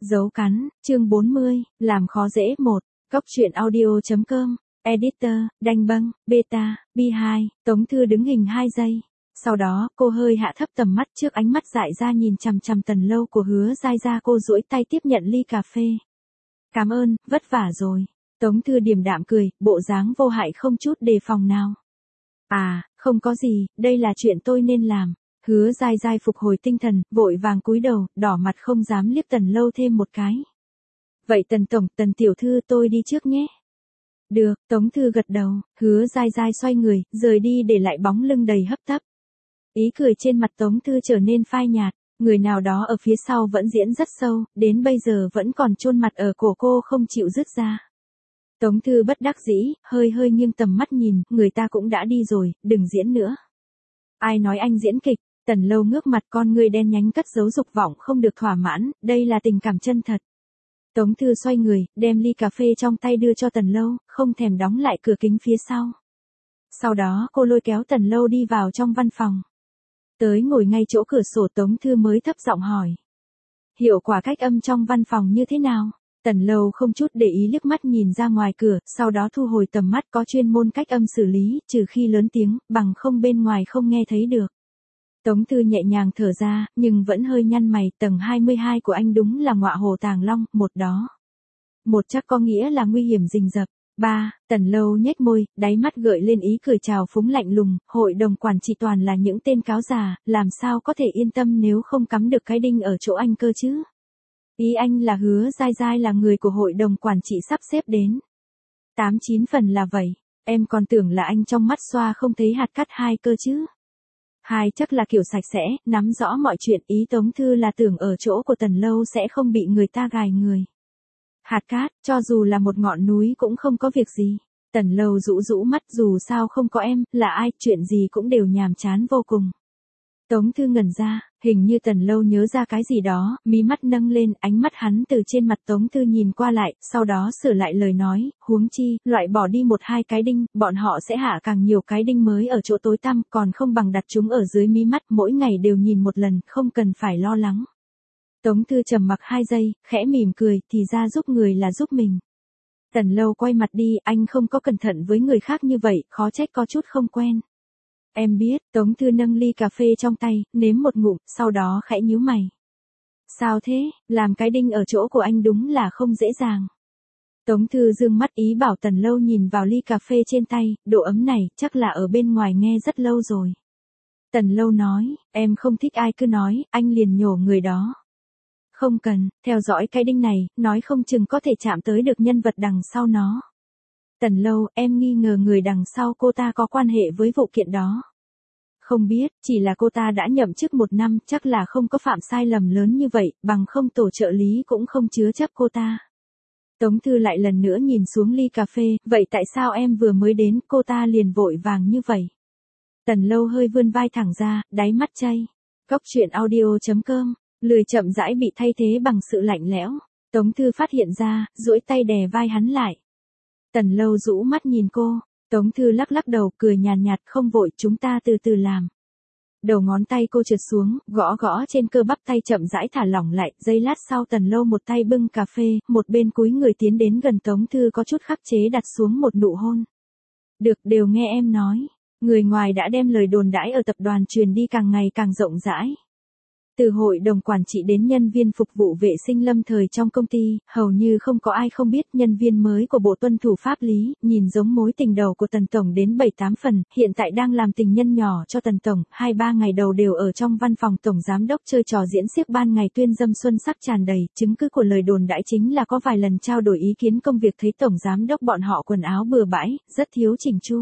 Dấu cắn, chương 40, làm khó dễ 1, Cóc truyện audio.com, editor, đanh bâng, beta, B2, Tống Thư đứng hình 2 giây. Sau đó, cô hơi hạ thấp tầm mắt trước ánh mắt dại ra nhìn chằm chằm Tần Lâu của Hứa Giai Gia, cô duỗi tay tiếp nhận ly cà phê. Cảm ơn, vất vả rồi. Tống Thư điềm đạm cười, bộ dáng vô hại không chút đề phòng nào. À, không có gì, đây là chuyện tôi nên làm. Hứa Giai Giai phục hồi tinh thần, vội vàng cúi đầu, đỏ mặt không dám liếc Tần Lâu thêm một cái. Vậy Tần Tổng, Tần Tiểu Thư tôi đi trước nhé. Được, Tống Thư gật đầu, Hứa Giai Giai xoay người, rời đi để lại bóng lưng đầy hấp tấp. Ý cười trên mặt Tống Thư trở nên phai nhạt, người nào đó ở phía sau vẫn diễn rất sâu, đến bây giờ vẫn còn chôn mặt ở cổ cô không chịu dứt ra. Tống Thư bất đắc dĩ, hơi nghiêng tầm mắt nhìn, người ta cũng đã đi rồi, đừng diễn nữa. Ai nói anh diễn kịch? Tần Lâu ngước mặt, con ngươi đen nhánh cất giấu dục vọng không được thỏa mãn, đây là tình cảm chân thật. Tống Thư xoay người, đem ly cà phê trong tay đưa cho Tần Lâu, không thèm đóng lại cửa kính phía sau. Sau đó cô lôi kéo Tần Lâu đi vào trong văn phòng. Tới ngồi ngay chỗ cửa sổ, Tống Thư mới thấp giọng hỏi. Hiệu quả cách âm trong văn phòng như thế nào? Tần Lâu không chút để ý liếc mắt nhìn ra ngoài cửa, sau đó thu hồi tầm mắt, có chuyên môn cách âm xử lý, trừ khi lớn tiếng, bằng không bên ngoài không nghe thấy được. Tống Thư nhẹ nhàng thở ra, nhưng vẫn hơi nhăn mày, tầng 22 của anh đúng là ngọa hồ Tàng Long, một đó. Một chắc có nghĩa là nguy hiểm rình rập. 3, Tần Lâu nhếch môi, đáy mắt gợi lên ý cười trào phúng lạnh lùng, hội đồng quản trị toàn là những tên cáo già, làm sao có thể yên tâm nếu không cắm được cái đinh ở chỗ anh cơ chứ? Ý anh là Hứa Giai Giai là người của hội đồng quản trị sắp xếp đến. 8-9 phần là vậy, em còn tưởng là anh trong mắt xoa không thấy hạt cát 2 cơ chứ. 2 chắc là kiểu sạch sẽ, nắm rõ mọi chuyện, ý Tống Thư là tưởng ở chỗ của Tần Lâu sẽ không bị người ta gài người. Hạt cát, cho dù là một ngọn núi cũng không có việc gì. Tần Lâu rũ mắt, dù sao không có em, là ai, chuyện gì cũng đều nhàm chán vô cùng. Tống Thư ngẩn ra, hình như Tần Lâu nhớ ra cái gì đó, mí mắt nâng lên, ánh mắt hắn từ trên mặt Tống Thư nhìn qua lại, sau đó sửa lại lời nói, huống chi, loại bỏ đi 1-2 cái đinh, bọn họ sẽ hạ càng nhiều cái đinh mới ở chỗ tối tăm, còn không bằng đặt chúng ở dưới mí mắt, mỗi ngày đều nhìn một lần, không cần phải lo lắng. Tống Thư trầm mặc 2 giây, khẽ mỉm cười, thì ra giúp người là giúp mình. Tần Lâu quay mặt đi, anh không có cẩn thận với người khác như vậy, khó trách có chút không quen. Em biết, Tống Thư nâng ly cà phê trong tay, nếm một ngụm, sau đó khẽ nhíu mày. Sao thế, làm cái đinh ở chỗ của anh đúng là không dễ dàng. Tống Thư dương mắt ý bảo Tần Lâu nhìn vào ly cà phê trên tay, độ ấm này, chắc là ở bên ngoài nghe rất lâu rồi. Tần Lâu nói, em không thích ai cứ nói, anh liền nhổ người đó. Không cần, theo dõi cái đinh này, nói không chừng có thể chạm tới được nhân vật đằng sau nó. Tần Lâu, em nghi ngờ người đằng sau cô ta có quan hệ với vụ kiện đó. Không biết, chỉ là cô ta đã nhậm chức 1 năm, chắc là không có phạm sai lầm lớn như vậy, bằng không tổ trợ lý cũng không chứa chấp cô ta. Tống Thư lại lần nữa nhìn xuống ly cà phê, vậy tại sao em vừa mới đến, cô ta liền vội vàng như vậy? Tần Lâu hơi vươn vai thẳng ra, đáy mắt chay. Cóc truyện audio.com, lười chậm rãi bị thay thế bằng sự lạnh lẽo. Tống Thư phát hiện ra, duỗi tay đè vai hắn lại. Tần Lâu rũ mắt nhìn cô, Tống Thư lắc đầu, cười nhàn nhạt, không vội, chúng ta từ từ làm. Đầu ngón tay cô trượt xuống, gõ trên cơ bắp tay, chậm rãi thả lỏng lại, giây lát sau Tần Lâu một tay bưng cà phê, một bên cúi người tiến đến gần Tống Thư, có chút khắc chế đặt xuống một nụ hôn. Được, đều nghe em nói, người ngoài đã đem lời đồn đãi ở tập đoàn truyền đi càng ngày càng rộng rãi. Từ hội đồng quản trị đến nhân viên phục vụ vệ sinh lâm thời trong công ty, hầu như không có ai không biết nhân viên mới của Bộ Tuân thủ Pháp lý, nhìn giống mối tình đầu của Tần Tổng đến 7-8 phần, hiện tại đang làm tình nhân nhỏ cho Tần Tổng, 2-3 ngày đầu đều ở trong văn phòng Tổng Giám đốc chơi trò diễn xiếc, ban ngày tuyên dâm xuân sắc tràn đầy, chứng cứ của lời đồn đãi chính là có vài lần trao đổi ý kiến công việc thấy Tổng Giám đốc bọn họ quần áo bừa bãi, rất thiếu chỉnh chu.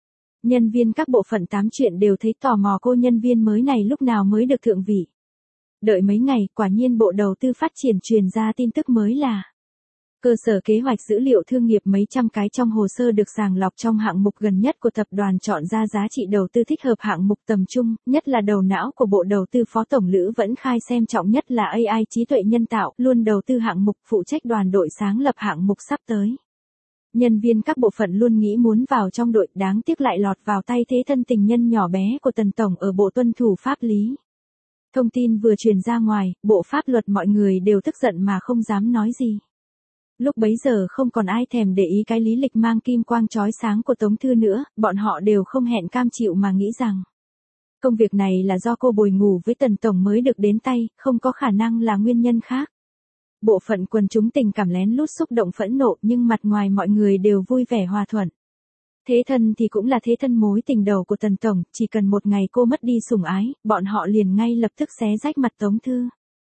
Nhân viên các bộ phận tám chuyện đều thấy tò mò cô nhân viên mới này lúc nào mới được thượng vị. Đợi mấy ngày, quả nhiên Bộ Đầu tư Phát triển truyền ra tin tức mới là cơ sở kế hoạch dữ liệu thương nghiệp mấy trăm cái trong hồ sơ được sàng lọc trong hạng mục gần nhất của tập đoàn chọn ra giá trị đầu tư thích hợp hạng mục tầm trung, nhất là đầu não của Bộ Đầu tư Phó Tổng Lữ Vẫn Khai xem trọng nhất là AI trí tuệ nhân tạo, luôn đầu tư hạng mục, phụ trách đoàn đội sáng lập hạng mục sắp tới. Nhân viên các bộ phận luôn nghĩ muốn vào trong đội, đáng tiếc lại lọt vào tay thế thân tình nhân nhỏ bé của Tần Tổng ở Bộ Tuân thủ Pháp lý. Thông tin vừa truyền ra ngoài, bộ pháp luật mọi người đều tức giận mà không dám nói gì. Lúc bấy giờ không còn ai thèm để ý cái lý lịch mang kim quang chói sáng của Tống Thư nữa, bọn họ đều không hẹn cam chịu mà nghĩ rằng công việc này là do cô bồi ngủ với Tần Tổng mới được đến tay, không có khả năng là nguyên nhân khác. Bộ phận quần chúng tình cảm lén lút xúc động phẫn nộ nhưng mặt ngoài mọi người đều vui vẻ hòa thuận. Thế thân thì cũng là thế thân mối tình đầu của Tần Tổng, chỉ cần một ngày cô mất đi sủng ái, bọn họ liền ngay lập tức xé rách mặt Tống Thư.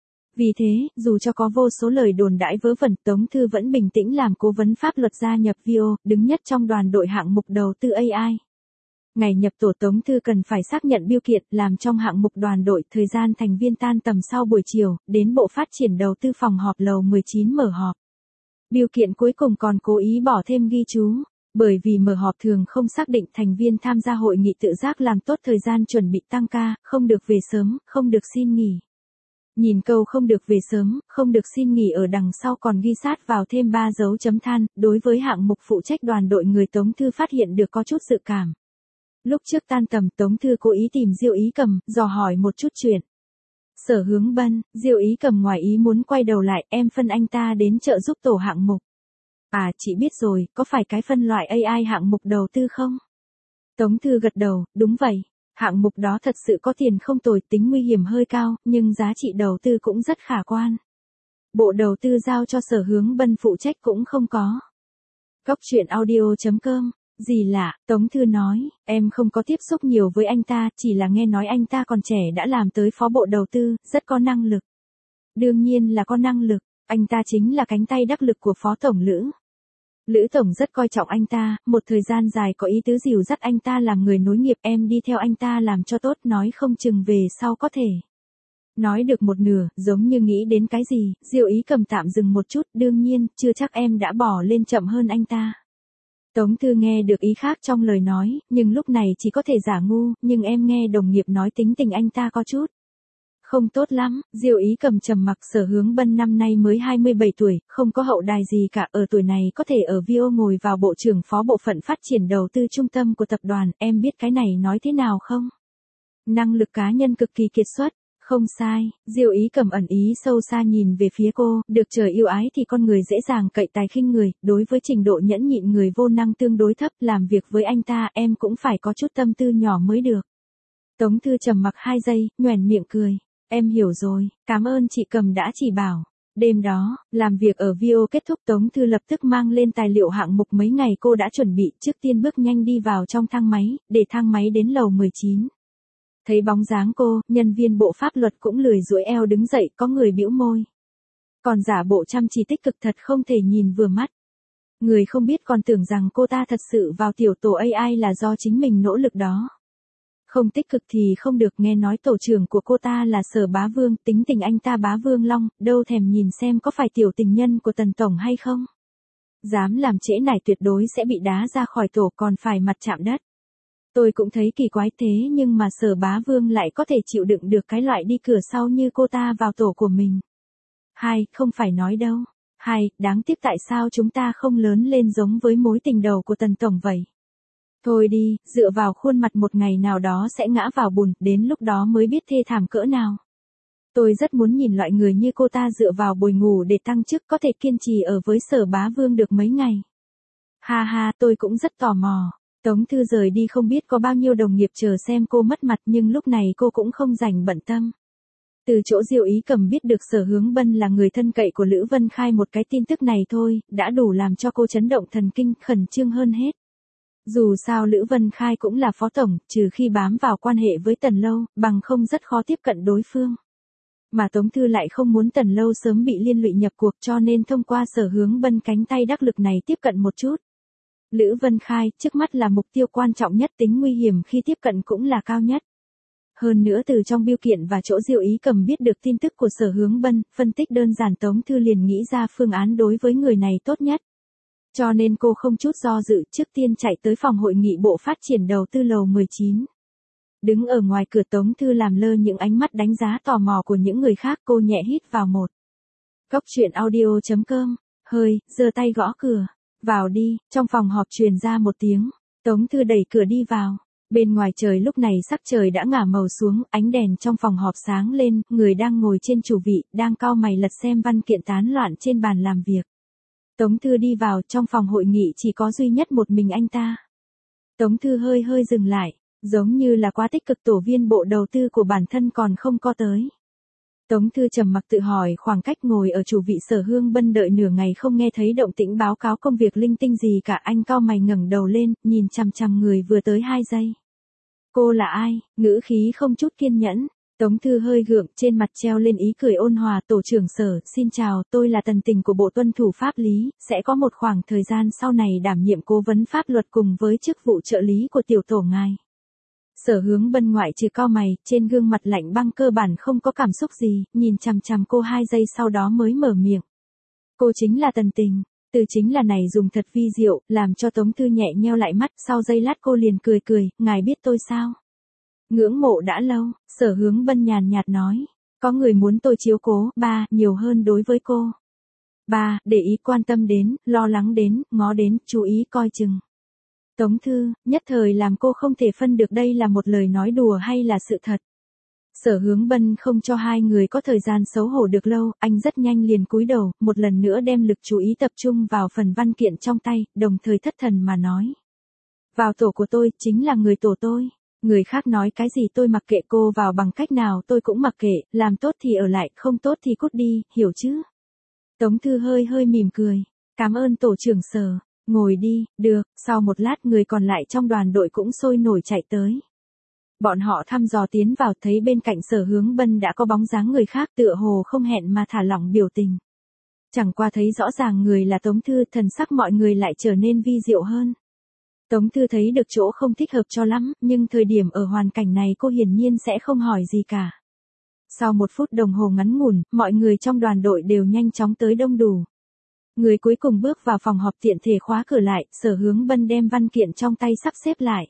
Vì thế, dù cho có vô số lời đồn đãi vớ vẩn, Tống Thư vẫn bình tĩnh làm cố vấn pháp luật gia nhập VO, đứng nhất trong đoàn đội hạng mục đầu tư AI. Ngày nhập tổ Tống Thư cần phải xác nhận biêu kiện, làm trong hạng mục đoàn đội, thời gian thành viên tan tầm sau buổi chiều, đến bộ phát triển đầu tư phòng họp lầu 19 mở họp. Biêu kiện cuối cùng còn cố ý bỏ thêm ghi chú, bởi vì mở họp thường không xác định thành viên tham gia hội nghị tự giác làm tốt thời gian chuẩn bị tăng ca, không được về sớm, không được xin nghỉ. Nhìn câu không được về sớm, không được xin nghỉ ở đằng sau còn ghi sát vào thêm 3 dấu chấm than, đối với hạng mục phụ trách đoàn đội người Tống Thư phát hiện được có chút dự cảm. Lúc trước tan tầm Tống Thư cố ý tìm Diêu Ý Cầm, dò hỏi một chút chuyện. Sở Hướng Bân, Diêu Ý Cầm ngoài ý muốn quay đầu lại, em phân anh ta đến trợ giúp tổ hạng mục. À, chị biết rồi, có phải cái phân loại AI hạng mục đầu tư không? Tống Thư gật đầu, đúng vậy. Hạng mục đó thật sự có tiền không tồi, tính nguy hiểm hơi cao, nhưng giá trị đầu tư cũng rất khả quan. Bộ đầu tư giao cho Sở Hướng Bân phụ trách cũng không có. Cóc truyện audio.com. Gì lạ, Tống Thư nói, em không có tiếp xúc nhiều với anh ta, chỉ là nghe nói anh ta còn trẻ đã làm tới phó bộ đầu tư, rất có năng lực. Đương nhiên là có năng lực, anh ta chính là cánh tay đắc lực của Phó Tổng Lữ. Lữ Tổng rất coi trọng anh ta, một thời gian dài có ý tứ dìu dắt anh ta làm người nối nghiệp, em đi theo anh ta làm cho tốt, nói không chừng về sau có thể. Nói được một nửa, giống như nghĩ đến cái gì, Diêu Ý Cầm tạm dừng một chút, đương nhiên, chưa chắc em đã bỏ lên chậm hơn anh ta. Tống Thư nghe được ý khác trong lời nói, nhưng lúc này chỉ có thể giả ngu, nhưng em nghe đồng nghiệp nói tính tình anh ta có chút không tốt lắm. Diêu Ý Cầm trầm mặc. Sở Hướng Bân năm nay mới 27 tuổi, không có hậu đài gì cả, ở tuổi này có thể ở VO ngồi vào bộ trưởng phó bộ phận phát triển đầu tư trung tâm của tập đoàn, em biết cái này nói thế nào không? Năng lực cá nhân cực kỳ kiệt xuất. Không sai, Diêu Ý Cầm ẩn ý sâu xa nhìn về phía cô, được trời yêu ái thì con người dễ dàng cậy tài khinh người, đối với trình độ nhẫn nhịn người vô năng tương đối thấp, làm việc với anh ta em cũng phải có chút tâm tư nhỏ mới được. Tống Thư trầm mặc 2 giây, nhoẻn miệng cười. Em hiểu rồi, cảm ơn chị Cầm đã chỉ bảo. Đêm đó, làm việc ở VO kết thúc Tống Thư lập tức mang lên tài liệu hạng mục mấy ngày cô đã chuẩn bị, trước tiên bước nhanh đi vào trong thang máy, để thang máy đến lầu 19. Thấy bóng dáng cô, nhân viên bộ pháp luật cũng lười duỗi eo đứng dậy, có người bĩu môi. Còn giả bộ chăm chỉ tích cực thật không thể nhìn vừa mắt. Người không biết còn tưởng rằng cô ta thật sự vào tiểu tổ AI là do chính mình nỗ lực đó. Không tích cực thì không được, nghe nói tổ trưởng của cô ta là Sở Bá Vương, tính tình anh ta Bá Vương Long, đâu thèm nhìn xem có phải tiểu tình nhân của Tần Tổng hay không. Dám làm trễ nải tuyệt đối sẽ bị đá ra khỏi tổ, còn phải mặt chạm đất. Tôi cũng thấy kỳ quái thế nhưng mà Sở Bá Vương lại có thể chịu đựng được cái loại đi cửa sau như cô ta vào tổ của mình. Hai, không phải nói đâu. Hai, đáng tiếc tại sao chúng ta không lớn lên giống với mối tình đầu của Tần Tổng vậy. Thôi đi, dựa vào khuôn mặt một ngày nào đó sẽ ngã vào bùn, đến lúc đó mới biết thê thảm cỡ nào. Tôi rất muốn nhìn loại người như cô ta dựa vào bồi ngủ để tăng chức có thể kiên trì ở với Sở Bá Vương được mấy ngày. Ha ha, tôi cũng rất tò mò. Tống Thư rời đi không biết có bao nhiêu đồng nghiệp chờ xem cô mất mặt nhưng lúc này cô cũng không rảnh bận tâm. Từ chỗ Diêu Ý Cầm biết được Sở Hướng Bân là người thân cậy của Lữ Vân Khai, một cái tin tức này thôi, đã đủ làm cho cô chấn động thần kinh, khẩn trương hơn hết. Dù sao Lữ Vân Khai cũng là phó tổng, trừ khi bám vào quan hệ với Tần Lâu, bằng không rất khó tiếp cận đối phương. Mà Tống Thư lại không muốn Tần Lâu sớm bị liên lụy nhập cuộc cho nên thông qua Sở Hướng Bân cánh tay đắc lực này tiếp cận một chút. Lữ Vân Khai, trước mắt là mục tiêu quan trọng nhất, tính nguy hiểm khi tiếp cận cũng là cao nhất. Hơn nữa từ trong biêu kiện và chỗ Diêu Ý Cầm biết được tin tức của Sở Hướng Bân, phân tích đơn giản Tống Thư liền nghĩ ra phương án đối với người này tốt nhất. Cho nên cô không chút do dự, trước tiên chạy tới phòng hội nghị bộ phát triển đầu tư lầu 19. Đứng ở ngoài cửa Tống Thư làm lơ những ánh mắt đánh giá tò mò của những người khác, cô nhẹ hít vào một. Cóc truyện audio.com, hơi, giơ tay gõ cửa. Vào đi, trong phòng họp truyền ra một tiếng. Tống Thư đẩy cửa đi vào. Bên ngoài trời lúc này sắc trời đã ngả màu xuống, ánh đèn trong phòng họp sáng lên, người đang ngồi trên chủ vị, đang cau mày lật xem văn kiện tán loạn trên bàn làm việc. Tống Thư đi vào, trong phòng hội nghị chỉ có duy nhất một mình anh ta. Tống Thư hơi hơi dừng lại, giống như là quá tích cực tổ viên bộ đầu tư của bản thân còn không có tới. Tống Thư trầm mặc tự hỏi khoảng cách ngồi ở chủ vị Sở Hương Bân đợi nửa ngày không nghe thấy động tĩnh báo cáo công việc linh tinh gì cả, anh cau mày ngẩng đầu lên, nhìn chằm chằm người vừa tới 2 giây. Cô là ai? Ngữ khí không chút kiên nhẫn. Tống Thư hơi gượng, trên mặt treo lên ý cười ôn hòa. Tổ trưởng Sở, xin chào, tôi là Tần Tình của Bộ Tuân thủ Pháp lý, sẽ có một khoảng thời gian sau này đảm nhiệm cố vấn pháp luật cùng với chức vụ trợ lý của tiểu tổ ngài. Sở Hướng Bân ngoại trừ cau mày, trên gương mặt lạnh băng cơ bản không có cảm xúc gì, nhìn chằm chằm cô 2 giây sau đó mới mở miệng. Cô chính là Tần Tình. Từ chính là này dùng thật vi diệu, làm cho Tống Thư nhẹ nheo lại mắt, sau giây lát cô liền cười cười, ngài biết tôi sao? Ngưỡng mộ đã lâu, Sở Hướng Bân nhàn nhạt nói. Có người muốn tôi chiếu cố, ba, nhiều hơn đối với cô. Ba, để ý quan tâm đến, lo lắng đến, ngó đến, chú ý coi chừng. Tống Thư, nhất thời làm cô không thể phân được đây là một lời nói đùa hay là sự thật. Sở Hướng Bân không cho hai người có thời gian xấu hổ được lâu, anh rất nhanh liền cúi đầu, một lần nữa đem lực chú ý tập trung vào phần văn kiện trong tay, đồng thời thất thần mà nói. Vào tổ của tôi, chính là người tổ tôi. Người khác nói cái gì tôi mặc kệ, cô vào bằng cách nào tôi cũng mặc kệ, làm tốt thì ở lại, không tốt thì cút đi, hiểu chứ? Tống Thư hơi hơi mỉm cười. Cảm ơn tổ trưởng Sở. Ngồi đi, được. Sau một lát người còn lại trong đoàn đội cũng sôi nổi chạy tới. Bọn họ thăm dò tiến vào, thấy bên cạnh Sở Hướng Bân đã có bóng dáng người khác, tựa hồ không hẹn mà thả lỏng biểu tình. Chẳng qua thấy rõ ràng người là Tống Thư, thần sắc mọi người lại trở nên vi diệu hơn. Tống Thư thấy được chỗ không thích hợp cho lắm, nhưng thời điểm ở hoàn cảnh này cô hiển nhiên sẽ không hỏi gì cả. Sau 1 phút đồng hồ ngắn ngủn, mọi người trong đoàn đội đều nhanh chóng tới đông đủ. Người cuối cùng bước vào phòng họp tiện thể khóa cửa lại, Sở Hướng Bân đem văn kiện trong tay sắp xếp lại.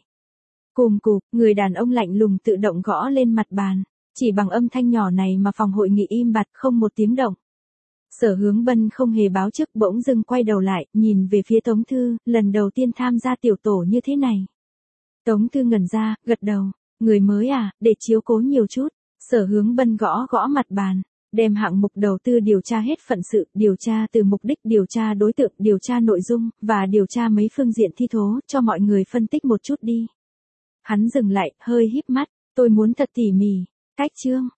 Cùm cụp, người đàn ông lạnh lùng tự động gõ lên mặt bàn. Chỉ bằng âm thanh nhỏ này mà phòng hội nghị im bặt không một tiếng động. Sở Hướng Bân không hề báo trước, bỗng dưng quay đầu lại, nhìn về phía Tống Thư, lần đầu tiên tham gia tiểu tổ như thế này. Tống Thư ngẩn ra, gật đầu. Người mới à, để chiếu cố nhiều chút. Sở Hướng Bân gõ gõ mặt bàn. Đem hạng mục đầu tư điều tra hết phận sự, điều tra từ mục đích, điều tra đối tượng, điều tra nội dung, và điều tra mấy phương diện thi thố, cho mọi người phân tích một chút đi. Hắn dừng lại, hơi híp mắt, tôi muốn thật tỉ mỉ. Cách chương.